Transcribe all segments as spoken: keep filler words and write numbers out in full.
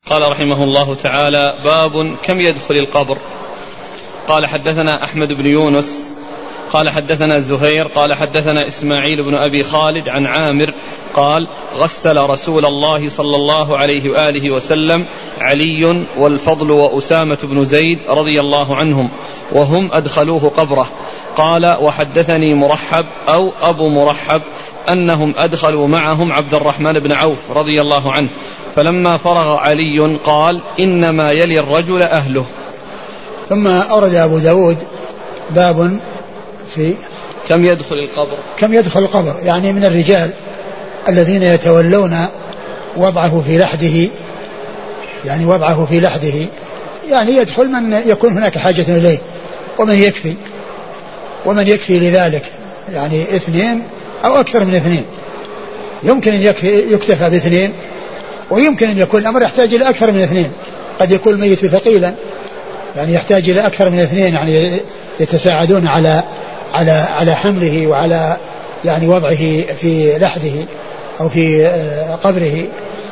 قال رحمه الله تعالى: باب كم يدخل القبر. قال حدثنا أحمد بن يونس قال حدثنا زهير قال حدثنا إسماعيل بن أبي خالد عن عامر قال: غسل رسول الله صلى الله عليه وآله وسلم علي والفضل وأسامة بن زيد رضي الله عنهم وهم أدخلوه قبره. قال: وحدثني مرحب أو أبو مرحب أنهم أدخلوا معهم عبد الرحمن بن عوف رضي الله عنه، فلما فرغ علي قال: إنما يلي الرجل أهله. ثم أورد أبو داود باب في كم يدخل القبر. كم يدخل القبر يعني من الرجال الذين يتولون وضعه في لحده، يعني وضعه في لحده يعني يدخل من يكون هناك حاجة إليه ومن يكفي ومن يكفي لذلك، يعني اثنين أو أكثر من اثنين. يمكن أن يكتفى باثنين، ويمكن أن يكون الأمر يحتاج إلى أكثر من اثنين. قد يكون الميت ثقيلا يعني يحتاج إلى أكثر من اثنين، يعني يتساعدون على على على حمله وعلى يعني وضعه في لحده أو في قبره،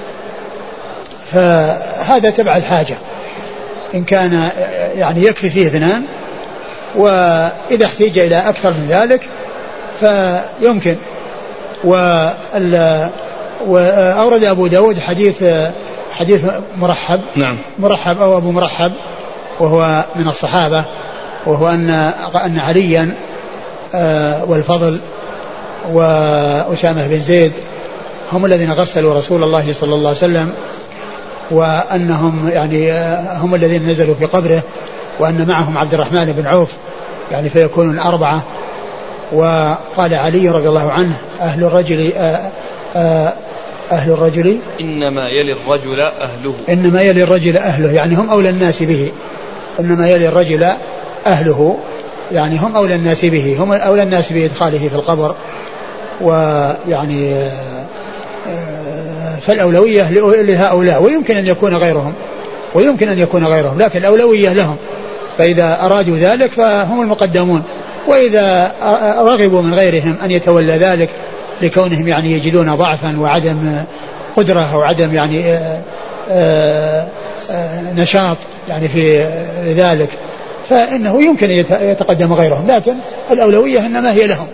فهذا تبع الحاجة. إن كان يعني يكفي فيه اثنان، وإذا احتاج إلى أكثر من ذلك فيمكن. وأورد أبو داود حديث حديث مرحب نعم. مرحب أو أبو مرحب وهو من الصحابة، وهو أن أن عليا والفضل وأسامة بن زيد هم الذين غسلوا رسول الله صلى الله عليه وسلم، وأنهم يعني هم الذين نزلوا في قبره، وأن معهم عبد الرحمن بن عوف يعني فيكونون أربعة. وقال علي رضي الله عنه: أهل الرجل أهل الرجل إنما يلي الرجل أهله. إنما يلي الرجل أهله يعني هم أولى الناس به. إنما يلي الرجل أهله يعني هم أولى الناس به، هم أولى الناس بإدخاله في القبر. ويعني فالأولوية لهؤلاء، ويمكن أن يكون غيرهم ويمكن أن يكون غيرهم لكن الأولوية لهم، فإذا أرادوا ذلك فهم المقدمون. وإذا رغبوا من غيرهم أن يتولى ذلك لكونهم يعني يجدون ضعفا وعدم قدرة أو عدم يعني آآ آآ نشاط يعني في ذلك، فإنه يمكن أن يتقدم غيرهم، لكن الأولوية إنما هي لهم.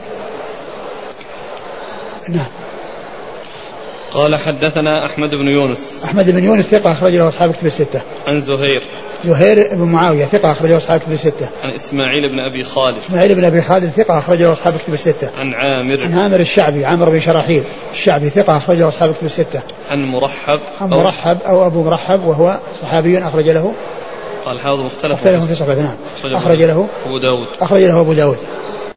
نعم. قال حدثنا أحمد بن يونس أحمد بن يونس ثقة أخرج له أصحاب كتب الستة. عن زهير زهير بن معاوية ثقة أخرج له أصحاب كتب الستة. عن إسماعيل بن أبي خالد إسماعيل بن أبي خالد ثقة أخرج له أصحاب كتب الستة. عن عامر عن عامر الشعبي عامر بن شراحيل الشعبي ثقة أخرج له أصحاب كتب الستة. عن مرحب عن مرحب أو أبو مرحب وهو صحابي أخرج له. قال حافظ مختلف مختلف في صحبة. نعم. أخرج له أبو داود أخرج له أبو داود.